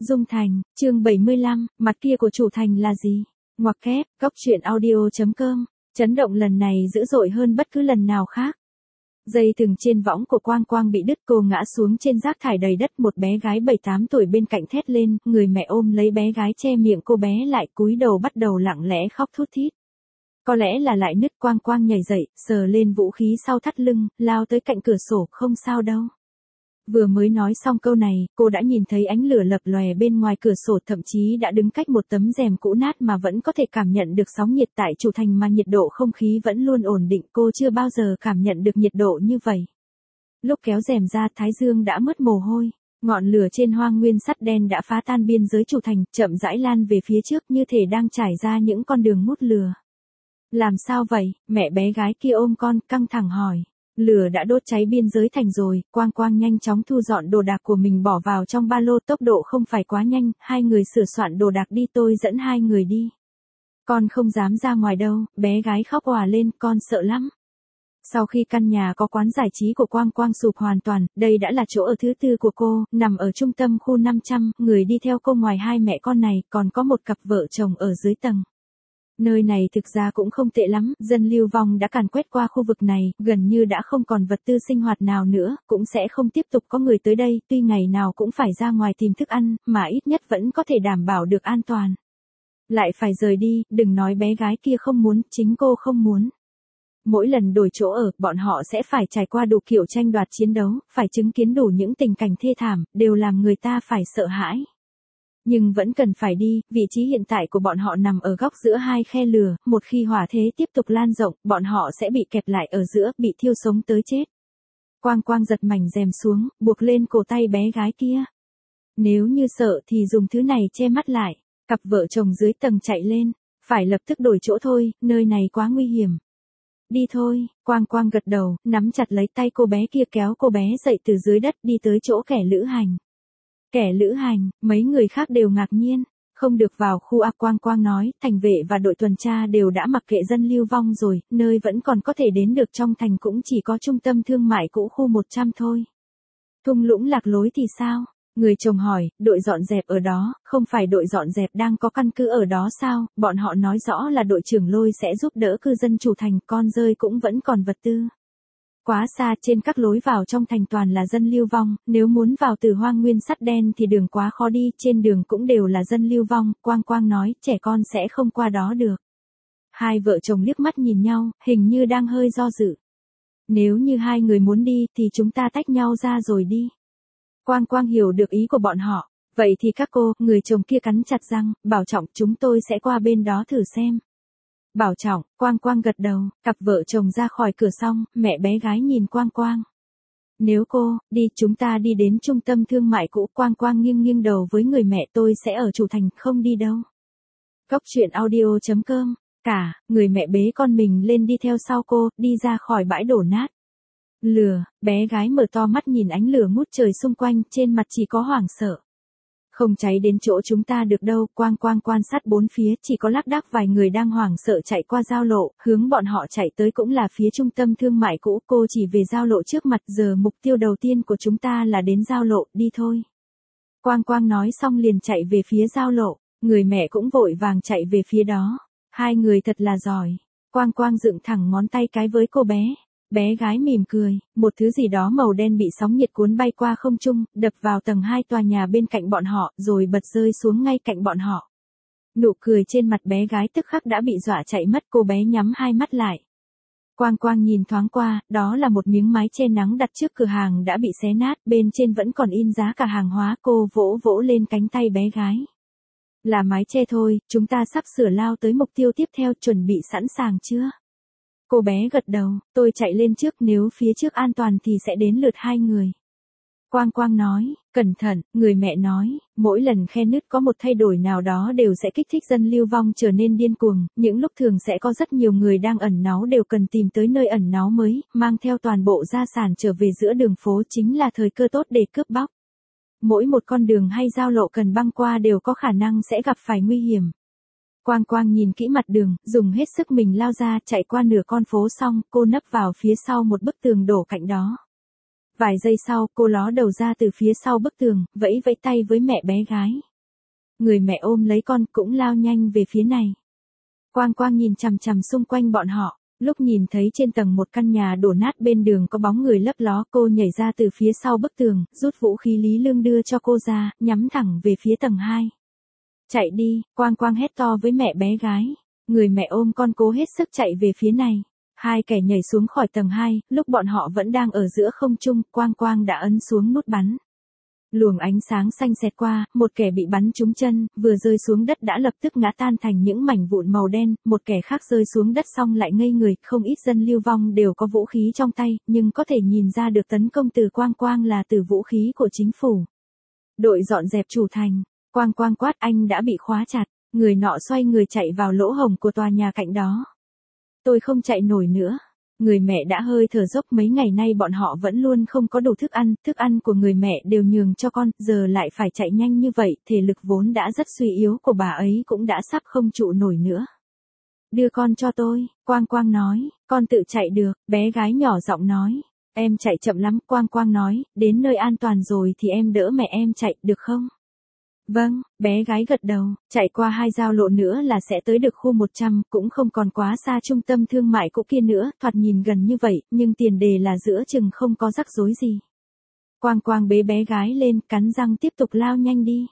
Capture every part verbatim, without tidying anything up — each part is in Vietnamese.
Dung Thành, chương bảy mươi lăm, mặt kia của chủ thành là gì? Ngoặc kép, góc truyện audio chấm com, chấn động lần này dữ dội hơn bất cứ lần nào khác. Dây thừng trên võng của Quang Quang bị đứt, cô ngã xuống trên rác thải đầy đất, một bé gái bảy tám tuổi bên cạnh thét lên, người mẹ ôm lấy bé gái che miệng cô bé lại, cúi đầu bắt đầu lặng lẽ khóc thút thít. Có lẽ là lại nứt. Quang Quang nhảy dậy, sờ lên vũ khí sau thắt lưng, lao tới cạnh cửa sổ, không sao đâu. Vừa mới nói xong câu này, cô đã nhìn thấy ánh lửa lập lòe bên ngoài cửa sổ, thậm chí đã đứng cách một tấm rèm cũ nát mà vẫn có thể cảm nhận được sóng nhiệt tại chủ thành, mà nhiệt độ không khí vẫn luôn ổn định, cô chưa bao giờ cảm nhận được nhiệt độ như vậy. Lúc kéo rèm ra, thái dương đã mướt mồ hôi, ngọn lửa trên hoang nguyên sắt đen đã phá tan biên giới chủ thành, chậm rãi lan về phía trước như thể đang trải ra những con đường hút lửa. Làm sao vậy? Mẹ bé gái kia ôm con, căng thẳng hỏi. Lửa đã đốt cháy biên giới thành rồi. Quang Quang nhanh chóng thu dọn đồ đạc của mình bỏ vào trong ba lô, tốc độ không phải quá nhanh, hai người sửa soạn đồ đạc đi, tôi dẫn hai người đi. Con không dám ra ngoài đâu, bé gái khóc òa lên, con sợ lắm. Sau khi căn nhà có quán giải trí của Quang Quang sụp hoàn toàn, đây đã là chỗ ở thứ tư của cô, nằm ở trung tâm khu năm trăm, người đi theo cô ngoài hai mẹ con này, còn có một cặp vợ chồng ở dưới tầng. Nơi này thực ra cũng không tệ lắm, dân lưu vong đã càn quét qua khu vực này, gần như đã không còn vật tư sinh hoạt nào nữa, cũng sẽ không tiếp tục có người tới đây, tuy ngày nào cũng phải ra ngoài tìm thức ăn, mà ít nhất vẫn có thể đảm bảo được an toàn. Lại phải rời đi, đừng nói bé gái kia không muốn, chính cô không muốn. Mỗi lần đổi chỗ ở, bọn họ sẽ phải trải qua đủ kiểu tranh đoạt chiến đấu, phải chứng kiến đủ những tình cảnh thê thảm, đều làm người ta phải sợ hãi. Nhưng vẫn cần phải đi, vị trí hiện tại của bọn họ nằm ở góc giữa hai khe lửa, một khi hỏa thế tiếp tục lan rộng, bọn họ sẽ bị kẹp lại ở giữa, bị thiêu sống tới chết. Quang Quang giật mảnh rèm xuống, buộc lên cổ tay bé gái kia. Nếu như sợ thì dùng thứ này che mắt lại. Cặp vợ chồng dưới tầng chạy lên, phải lập tức đổi chỗ thôi, nơi này quá nguy hiểm. Đi thôi. Quang Quang gật đầu, nắm chặt lấy tay cô bé kia, kéo cô bé dậy từ dưới đất, đi tới chỗ kẻ lữ hành. Kẻ lữ hành, mấy người khác đều ngạc nhiên, không được vào khu A. Quang Quang nói, thành vệ và đội tuần tra đều đã mặc kệ dân lưu vong rồi, nơi vẫn còn có thể đến được trong thành cũng chỉ có trung tâm thương mại cũ khu một trăm thôi. Thung lũng lạc lối thì sao? Người chồng hỏi, đội dọn dẹp ở đó, không phải đội dọn dẹp đang có căn cứ ở đó sao? Bọn họ nói rõ là đội trưởng Lôi sẽ giúp đỡ cư dân chủ thành, con rơi cũng vẫn còn vật tư. Quá xa, trên các lối vào trong thành toàn là dân lưu vong, nếu muốn vào từ hoang nguyên sắt đen thì đường quá khó đi, trên đường cũng đều là dân lưu vong. Quang Quang nói, trẻ con sẽ không qua đó được. Hai vợ chồng liếc mắt nhìn nhau, hình như đang hơi do dự. Nếu như hai người muốn đi thì chúng ta tách nhau ra rồi đi. Quang Quang hiểu được ý của bọn họ, vậy thì các cô, người chồng kia cắn chặt răng, bảo trọng, chúng tôi sẽ qua bên đó thử xem. Bảo trọng. Quang Quang gật đầu, cặp vợ chồng ra khỏi cửa xong, mẹ bé gái nhìn Quang Quang. Nếu cô, đi, chúng ta đi đến trung tâm thương mại cũ. Quang Quang nghiêng nghiêng đầu với người mẹ, tôi sẽ ở chủ thành, không đi đâu. Góc truyện audio chấm com, cả, người mẹ bế con mình lên đi theo sau cô, đi ra khỏi bãi đổ nát. Lửa, bé gái mở to mắt nhìn ánh lửa ngút trời xung quanh, trên mặt chỉ có hoảng sợ. Không cháy đến chỗ chúng ta được đâu. Quang Quang quan sát bốn phía, chỉ có lác đác vài người đang hoảng sợ chạy qua giao lộ, hướng bọn họ chạy tới cũng là phía trung tâm thương mại cũ. Cô chỉ về giao lộ trước mặt, giờ mục tiêu đầu tiên của chúng ta là đến giao lộ, đi thôi. Quang Quang nói xong liền chạy về phía giao lộ, người mẹ cũng vội vàng chạy về phía đó. Hai người thật là giỏi. Quang Quang dựng thẳng ngón tay cái với cô bé. Bé gái mỉm cười, một thứ gì đó màu đen bị sóng nhiệt cuốn bay qua không trung, đập vào tầng hai tòa nhà bên cạnh bọn họ, rồi bật rơi xuống ngay cạnh bọn họ. Nụ cười trên mặt bé gái tức khắc đã bị dọa chạy mất, cô bé nhắm hai mắt lại. Quang Quang nhìn thoáng qua, đó là một miếng mái che nắng đặt trước cửa hàng đã bị xé nát, bên trên vẫn còn in giá cả hàng hóa. Cô vỗ vỗ lên cánh tay bé gái. Là mái che thôi, chúng ta sắp sửa lao tới mục tiêu tiếp theo, chuẩn bị sẵn sàng chưa? Cô bé gật đầu, tôi chạy lên trước, nếu phía trước an toàn thì sẽ đến lượt hai người. Quang Quang nói, cẩn thận, người mẹ nói, mỗi lần khe nứt có một thay đổi nào đó đều sẽ kích thích dân lưu vong trở nên điên cuồng, những lúc thường sẽ có rất nhiều người đang ẩn náu đều cần tìm tới nơi ẩn náu mới, mang theo toàn bộ gia sản trở về giữa đường phố chính là thời cơ tốt để cướp bóc. Mỗi một con đường hay giao lộ cần băng qua đều có khả năng sẽ gặp phải nguy hiểm. Quang Quang nhìn kỹ mặt đường, dùng hết sức mình lao ra, chạy qua nửa con phố xong, cô nấp vào phía sau một bức tường đổ cạnh đó. Vài giây sau, cô ló đầu ra từ phía sau bức tường, vẫy vẫy tay với mẹ bé gái. Người mẹ ôm lấy con cũng lao nhanh về phía này. Quang Quang nhìn chằm chằm xung quanh bọn họ, lúc nhìn thấy trên tầng một căn nhà đổ nát bên đường có bóng người lấp ló, cô nhảy ra từ phía sau bức tường, rút vũ khí Lý Lương đưa cho cô ra, nhắm thẳng về phía tầng hai. Chạy đi, Quang Quang hét to với mẹ bé gái. Người mẹ ôm con cố hết sức chạy về phía này. Hai kẻ nhảy xuống khỏi tầng hai, lúc bọn họ vẫn đang ở giữa không trung, Quang Quang đã ấn xuống nút bắn. Luồng ánh sáng xanh xẹt qua, một kẻ bị bắn trúng chân, vừa rơi xuống đất đã lập tức ngã tan thành những mảnh vụn màu đen, một kẻ khác rơi xuống đất xong lại ngây người, không ít dân lưu vong đều có vũ khí trong tay, nhưng có thể nhìn ra được tấn công từ Quang Quang là từ vũ khí của chính phủ. Đội dọn dẹp chủ thành, Quang Quang quát anh đã bị khóa chặt, người nọ xoay người chạy vào lỗ hổng của tòa nhà cạnh đó. Tôi không chạy nổi nữa. Người mẹ đã hơi thở dốc, mấy ngày nay bọn họ vẫn luôn không có đủ thức ăn, thức ăn của người mẹ đều nhường cho con, giờ lại phải chạy nhanh như vậy, thể lực vốn đã rất suy yếu của bà ấy cũng đã sắp không trụ nổi nữa. Đưa con cho tôi, Quang Quang nói, con tự chạy được, bé gái nhỏ giọng nói, em chạy chậm lắm, Quang Quang nói, đến nơi an toàn rồi thì em đỡ mẹ em chạy, được không? Vâng, bé gái gật đầu, chạy qua hai giao lộ nữa là sẽ tới được khu một trăm, cũng không còn quá xa trung tâm thương mại cũ kia nữa, thoạt nhìn gần như vậy, nhưng tiền đề là giữa chừng không có rắc rối gì. Quang Quang bế bé gái lên, cắn răng tiếp tục lao nhanh đi.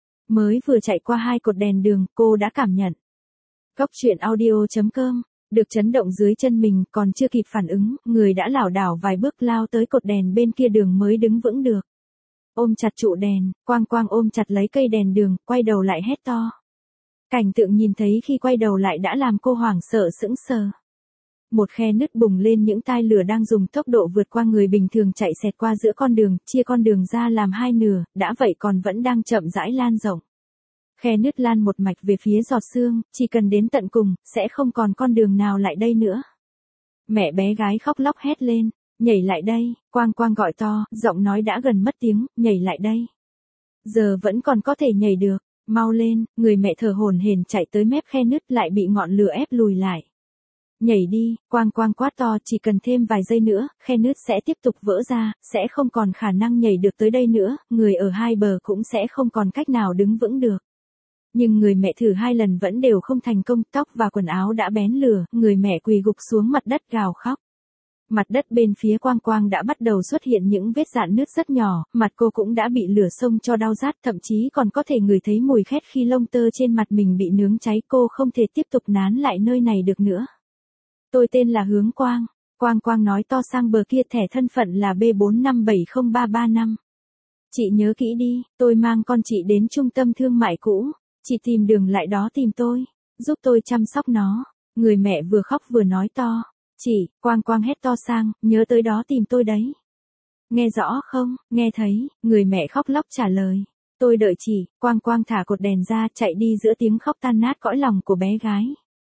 Mới vừa chạy qua hai cột đèn đường, cô đã cảm nhận. Góc truyện audio chấm com, được chấn động dưới chân mình, còn chưa kịp phản ứng, người đã lảo đảo vài bước lao tới cột đèn bên kia đường mới đứng vững được. Ôm chặt trụ đèn, Quang Quang ôm chặt lấy cây đèn đường, quay đầu lại hét to. Cảnh tượng nhìn thấy khi quay đầu lại đã làm cô hoảng sợ sững sờ. Một khe nứt bùng lên, những tai lửa đang dùng tốc độ vượt qua người bình thường chạy xẹt qua giữa con đường, chia con đường ra làm hai nửa, đã vậy còn vẫn đang chậm rãi lan rộng. Khe nứt lan một mạch về phía giọt sương, chỉ cần đến tận cùng, sẽ không còn con đường nào lại đây nữa. Mẹ bé gái khóc lóc hét lên. Nhảy lại đây, Quang Quang gọi to, giọng nói đã gần mất tiếng, nhảy lại đây. Giờ vẫn còn có thể nhảy được, mau lên, người mẹ thở hổn hển chạy tới mép khe nứt lại bị ngọn lửa ép lùi lại. Nhảy đi, Quang Quang quát to, chỉ cần thêm vài giây nữa, khe nứt sẽ tiếp tục vỡ ra, sẽ không còn khả năng nhảy được tới đây nữa, người ở hai bờ cũng sẽ không còn cách nào đứng vững được. Nhưng người mẹ thử hai lần vẫn đều không thành công, tóc và quần áo đã bén lửa, người mẹ quỳ gục xuống mặt đất gào khóc. Mặt đất bên phía Quang Quang đã bắt đầu xuất hiện những vết rạn nứt rất nhỏ, mặt cô cũng đã bị lửa xông cho đau rát, thậm chí còn có thể ngửi thấy mùi khét khi lông tơ trên mặt mình bị nướng cháy, cô không thể tiếp tục nán lại nơi này được nữa. Tôi tên là Hướng Quang, Quang Quang nói to sang bờ kia, thẻ thân phận là B bốn năm bảy không ba ba năm. Chị nhớ kỹ đi, tôi mang con chị đến trung tâm thương mại cũ, chị tìm đường lại đó tìm tôi, giúp tôi chăm sóc nó. Người mẹ vừa khóc vừa nói to. Chị, Quang Quang hét to sang, nhớ tới đó tìm tôi đấy. Nghe rõ không, nghe thấy, người mẹ khóc lóc trả lời. Tôi đợi chị, Quang Quang thả cột đèn ra, chạy đi giữa tiếng khóc tan nát cõi lòng của bé gái.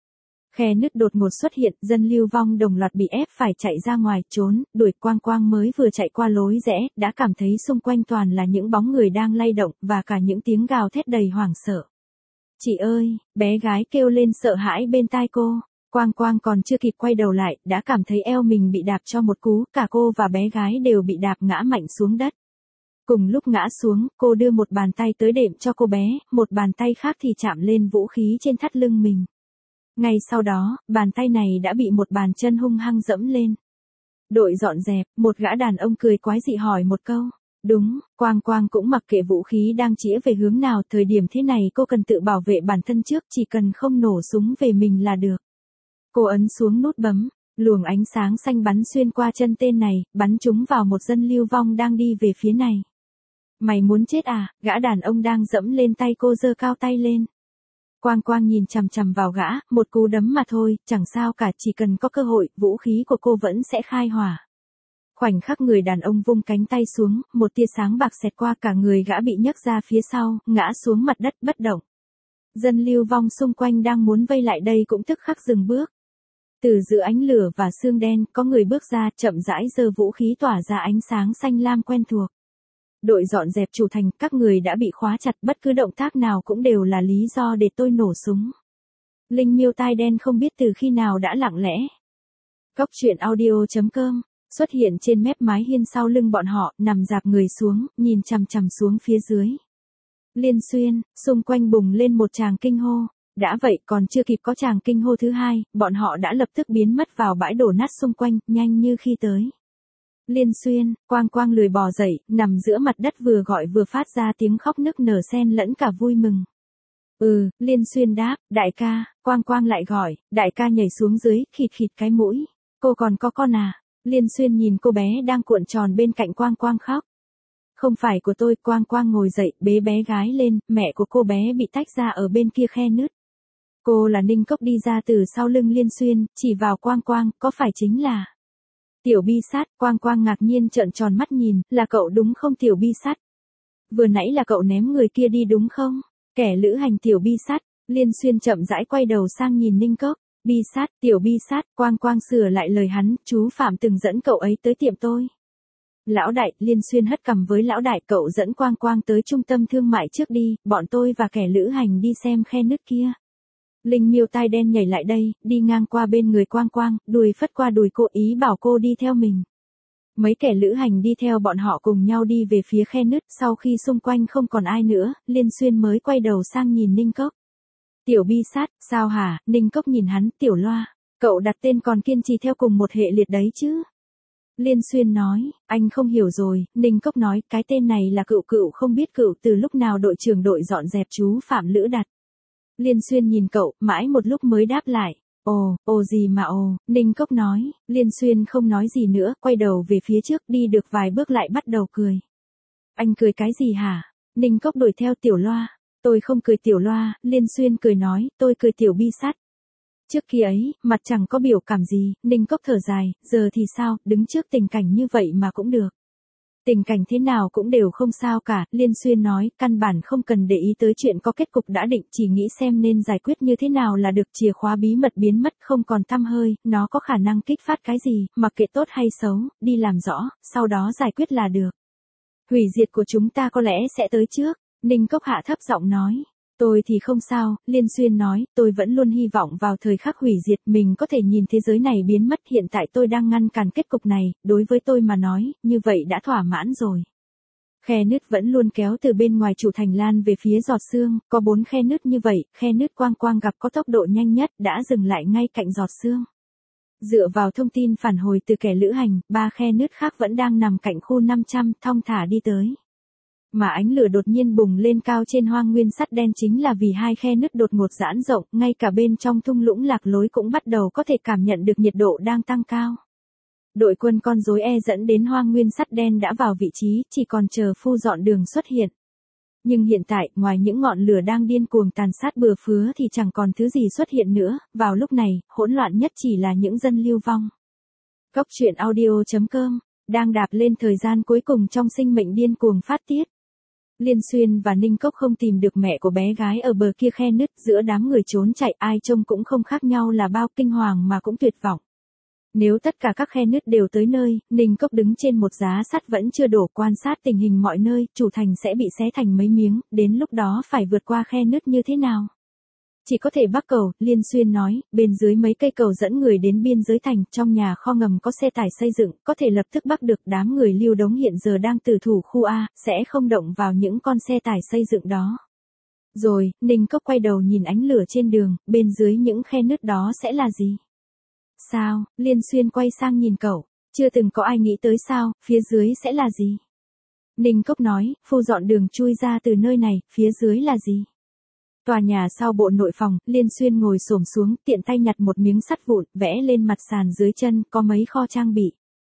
Khe nứt đột ngột xuất hiện, dân lưu vong đồng loạt bị ép phải chạy ra ngoài, trốn, đuổi. Quang Quang mới vừa chạy qua lối rẽ, đã cảm thấy xung quanh toàn là những bóng người đang lay động, và cả những tiếng gào thét đầy hoảng sợ. Chị ơi, bé gái kêu lên sợ hãi bên tai cô. Quang Quang còn chưa kịp quay đầu lại, đã cảm thấy eo mình bị đạp cho một cú, cả cô và bé gái đều bị đạp ngã mạnh xuống đất. Cùng lúc ngã xuống, cô đưa một bàn tay tới đệm cho cô bé, một bàn tay khác thì chạm lên vũ khí trên thắt lưng mình. Ngay sau đó, bàn tay này đã bị một bàn chân hung hăng dẫm lên. Đội dọn dẹp, một gã đàn ông cười quái dị hỏi một câu. Đúng, Quang Quang cũng mặc kệ vũ khí đang chĩa về hướng nào, thời điểm thế này cô cần tự bảo vệ bản thân trước, chỉ cần không nổ súng về mình là được. Cô ấn xuống nút bấm, luồng ánh sáng xanh bắn xuyên qua chân tên này, bắn trúng vào một dân lưu vong đang đi về phía này. Mày muốn chết à, gã đàn ông đang dẫm lên tay cô giơ cao tay lên. Quang Quang nhìn chằm chằm vào gã, một cú đấm mà thôi, chẳng sao cả, chỉ cần có cơ hội, vũ khí của cô vẫn sẽ khai hỏa. Khoảnh khắc người đàn ông vung cánh tay xuống, một tia sáng bạc xẹt qua, cả người gã bị nhấc ra phía sau, ngã xuống mặt đất bất động. Dân lưu vong xung quanh đang muốn vây lại đây cũng tức khắc dừng bước. Từ giữa ánh lửa và sương đen, có người bước ra, chậm rãi giơ vũ khí tỏa ra ánh sáng xanh lam quen thuộc. Đội dọn dẹp chủ thành, các người đã bị khóa chặt, bất cứ động tác nào cũng đều là lý do để tôi nổ súng. Linh miêu tai đen không biết từ khi nào đã lặng lẽ. Góc truyện audio chấm com, xuất hiện trên mép mái hiên sau lưng bọn họ, nằm dạp người xuống, nhìn chằm chằm xuống phía dưới. Liên Xuyên, xung quanh bùng lên một tràng kinh hô. Đã vậy còn chưa kịp có tràng kinh hô thứ hai, bọn họ đã lập tức biến mất vào bãi đổ nát xung quanh, nhanh như khi tới. Liên Xuyên, Quang Quang lười bò dậy, nằm giữa mặt đất vừa gọi vừa phát ra tiếng khóc nức nở xen lẫn cả vui mừng. Ừ, Liên Xuyên đáp, đại ca. Quang Quang lại gọi, đại ca nhảy xuống dưới, khịt khịt cái mũi. Cô còn có con à? Liên Xuyên nhìn cô bé đang cuộn tròn bên cạnh Quang Quang khóc. Không phải của tôi. Quang Quang ngồi dậy, bế bé gái lên, mẹ của cô bé bị tách ra ở bên kia khe nứt. Cô là Ninh Cốc đi ra từ sau lưng Liên Xuyên, chỉ vào Quang Quang, có phải chính là Tiểu Bi Sát? Quang Quang ngạc nhiên trợn tròn mắt nhìn, là cậu đúng không Tiểu Bi Sát? Vừa nãy là cậu ném người kia đi đúng không? Kẻ lữ hành Tiểu Bi Sát. Liên Xuyên chậm rãi quay đầu sang nhìn Ninh Cốc. Bi Sát, Tiểu Bi Sát. Quang Quang sửa lại lời hắn, chú Phạm từng dẫn cậu ấy tới tiệm tôi. Lão đại. Liên Xuyên hất cằm với lão đại, cậu dẫn Quang Quang tới trung tâm thương mại trước đi, bọn tôi và kẻ lữ hành đi xem khe nứt kia. Linh Miêu tai đen nhảy lại đây, đi ngang qua bên người Quang Quang, đùi phất qua đùi cô, ý bảo cô đi theo mình. Mấy kẻ lữ hành đi theo bọn họ cùng nhau đi về phía khe nứt, sau khi xung quanh không còn ai nữa, Liên Xuyên mới quay đầu sang nhìn Ninh Cốc. Tiểu Bi Sát, sao hả? Ninh Cốc nhìn hắn, Tiểu Loa, cậu đặt tên còn kiên trì theo cùng một hệ liệt đấy chứ? Liên Xuyên nói, anh không hiểu rồi. Ninh Cốc nói, cái tên này là cựu cựu không biết cựu từ lúc nào đội trưởng đội dọn dẹp chú Phạm Lữ đặt. Liên Xuyên nhìn cậu, mãi một lúc mới đáp lại. Ồ, ồ gì mà ồ, Ninh Cốc nói. Liên Xuyên không nói gì nữa, quay đầu về phía trước, đi được vài bước lại bắt đầu cười. Anh cười cái gì hả? Ninh Cốc đuổi theo Tiểu Loa. Tôi không cười Tiểu Loa. Liên Xuyên cười nói, tôi cười Tiểu Bi Sát. Trước khi ấy, mặt chẳng có biểu cảm gì. Ninh Cốc thở dài, giờ thì sao, đứng trước tình cảnh như vậy mà cũng được. Tình cảnh thế nào cũng đều không sao cả. Liên Xuyên nói, căn bản không cần để ý tới chuyện có kết cục đã định, chỉ nghĩ xem nên giải quyết như thế nào là được. Chìa khóa bí mật biến mất không còn tăm hơi, nó có khả năng kích phát cái gì, mặc kệ tốt hay xấu, đi làm rõ, sau đó giải quyết là được. Hủy diệt của chúng ta có lẽ sẽ tới trước. Ninh Cốc hạ thấp giọng nói. Tôi thì không sao. Liên Xuyên nói, tôi vẫn luôn hy vọng vào thời khắc hủy diệt mình có thể nhìn thế giới này biến mất. Hiện tại tôi đang ngăn cản kết cục này, đối với tôi mà nói, như vậy đã thỏa mãn rồi. Khe nứt vẫn luôn kéo từ bên ngoài chủ thành lan về phía giọt sương, có bốn khe nứt như vậy, khe nứt Quang Quang gặp có tốc độ nhanh nhất đã dừng lại ngay cạnh giọt sương. Dựa vào thông tin phản hồi từ kẻ lữ hành, ba khe nứt khác vẫn đang nằm cạnh khu năm trăm, thong thả đi tới. Mà ánh lửa đột nhiên bùng lên cao trên hoang nguyên sắt đen chính là vì hai khe nứt đột ngột giãn rộng, ngay cả bên trong thung lũng lạc lối cũng bắt đầu có thể cảm nhận được nhiệt độ đang tăng cao. Đội quân con rối E dẫn đến hoang nguyên sắt đen đã vào vị trí, chỉ còn chờ phu dọn đường xuất hiện. Nhưng hiện tại, ngoài những ngọn lửa đang điên cuồng tàn sát bừa phứa thì chẳng còn thứ gì xuất hiện nữa, vào lúc này, hỗn loạn nhất chỉ là những dân lưu vong. Góc truyện audio chấm com, đang đạp lên thời gian cuối cùng trong sinh mệnh điên cuồng phát tiết. Liên Xuyên và Ninh Cốc không tìm được mẹ của bé gái ở bờ kia khe nứt, giữa đám người trốn chạy ai trông cũng không khác nhau là bao, kinh hoàng mà cũng tuyệt vọng. Nếu tất cả các khe nứt đều tới nơi, Ninh Cốc đứng trên một giá sắt vẫn chưa đổ, quan sát tình hình mọi nơi, chủ thành sẽ bị xé thành mấy miếng, đến lúc đó phải vượt qua khe nứt như thế nào? Chỉ có thể bắc cầu. Liên Xuyên nói, bên dưới mấy cây cầu dẫn người đến biên giới thành, trong nhà kho ngầm có xe tải xây dựng, có thể lập tức bắc được. Đám người Lưu Đống hiện giờ đang tử thủ khu A, sẽ không động vào những con xe tải xây dựng đó. Rồi, Ninh Cốc quay đầu nhìn ánh lửa trên đường, bên dưới những khe nứt đó sẽ là gì? Sao? Liên Xuyên quay sang nhìn cậu, chưa từng có ai nghĩ tới sao, phía dưới sẽ là gì? Ninh Cốc nói, phu dọn đường chui ra từ nơi này, phía dưới là gì? Tòa nhà sau bộ nội phòng. Liên Xuyên ngồi xổm xuống, tiện tay nhặt một miếng sắt vụn, vẽ lên mặt sàn dưới chân, có mấy kho trang bị.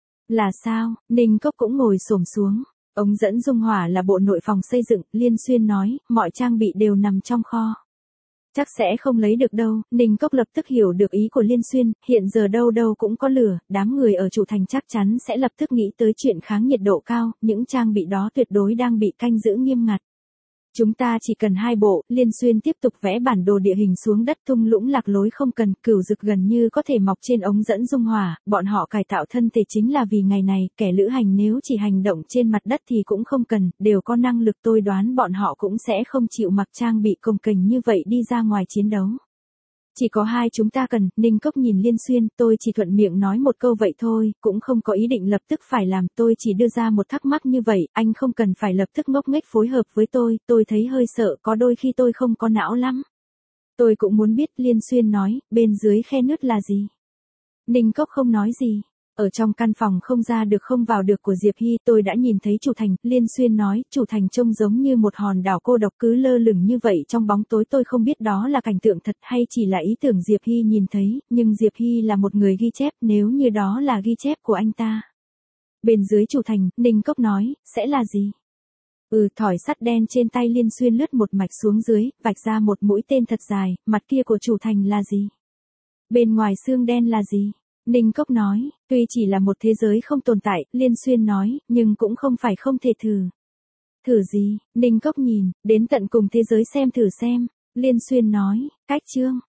Là sao? Ninh Cốc cũng ngồi xổm xuống. Ống dẫn dung hỏa là bộ nội phòng xây dựng. Liên Xuyên nói, mọi trang bị đều nằm trong kho. Chắc sẽ không lấy được đâu. Ninh Cốc lập tức hiểu được ý của Liên Xuyên, hiện giờ đâu đâu cũng có lửa, đám người ở chủ thành chắc chắn sẽ lập tức nghĩ tới chuyện kháng nhiệt độ cao, những trang bị đó tuyệt đối đang bị canh giữ nghiêm ngặt. Chúng ta chỉ cần hai bộ. Liên Xuyên tiếp tục vẽ bản đồ địa hình xuống đất, thung lũng lạc lối không cần, cửu dực gần như có thể mọc trên ống dẫn dung hỏa, bọn họ cải tạo thân thể chính là vì ngày này, kẻ lữ hành nếu chỉ hành động trên mặt đất thì cũng không cần, đều có năng lực, tôi đoán bọn họ cũng sẽ không chịu mặc trang bị cồng kềnh như vậy đi ra ngoài chiến đấu. Chỉ có hai chúng ta cần, Ninh Cốc nhìn Liên Xuyên, tôi chỉ thuận miệng nói một câu vậy thôi, cũng không có ý định lập tức phải làm, tôi chỉ đưa ra một thắc mắc như vậy, anh không cần phải lập tức ngốc nghếch phối hợp với tôi, tôi thấy hơi sợ, có đôi khi tôi không có não lắm. Tôi cũng muốn biết, Liên Xuyên nói, bên dưới khe nứt là gì? Ninh Cốc không nói gì. Ở trong căn phòng không ra được không vào được của Diệp Hy, tôi đã nhìn thấy chủ thành, Liên Xuyên nói, chủ thành trông giống như một hòn đảo cô độc cứ lơ lửng như vậy trong bóng tối, tôi không biết đó là cảnh tượng thật hay chỉ là ý tưởng Diệp Hy nhìn thấy, nhưng Diệp Hy là một người ghi chép, nếu như đó là ghi chép của anh ta. Bên dưới chủ thành, Ninh Cốc nói, sẽ là gì? Ừ, thỏi sắt đen trên tay Liên Xuyên lướt một mạch xuống dưới, vạch ra một mũi tên thật dài, mặt kia của chủ thành là gì? Bên ngoài xương đen là gì? Ninh Cốc nói, tuy chỉ là một thế giới không tồn tại, Liên Xuyên nói, nhưng cũng không phải không thể thử. Thử gì? Ninh Cốc nhìn, đến tận cùng thế giới xem thử xem. Liên Xuyên nói, cách chương.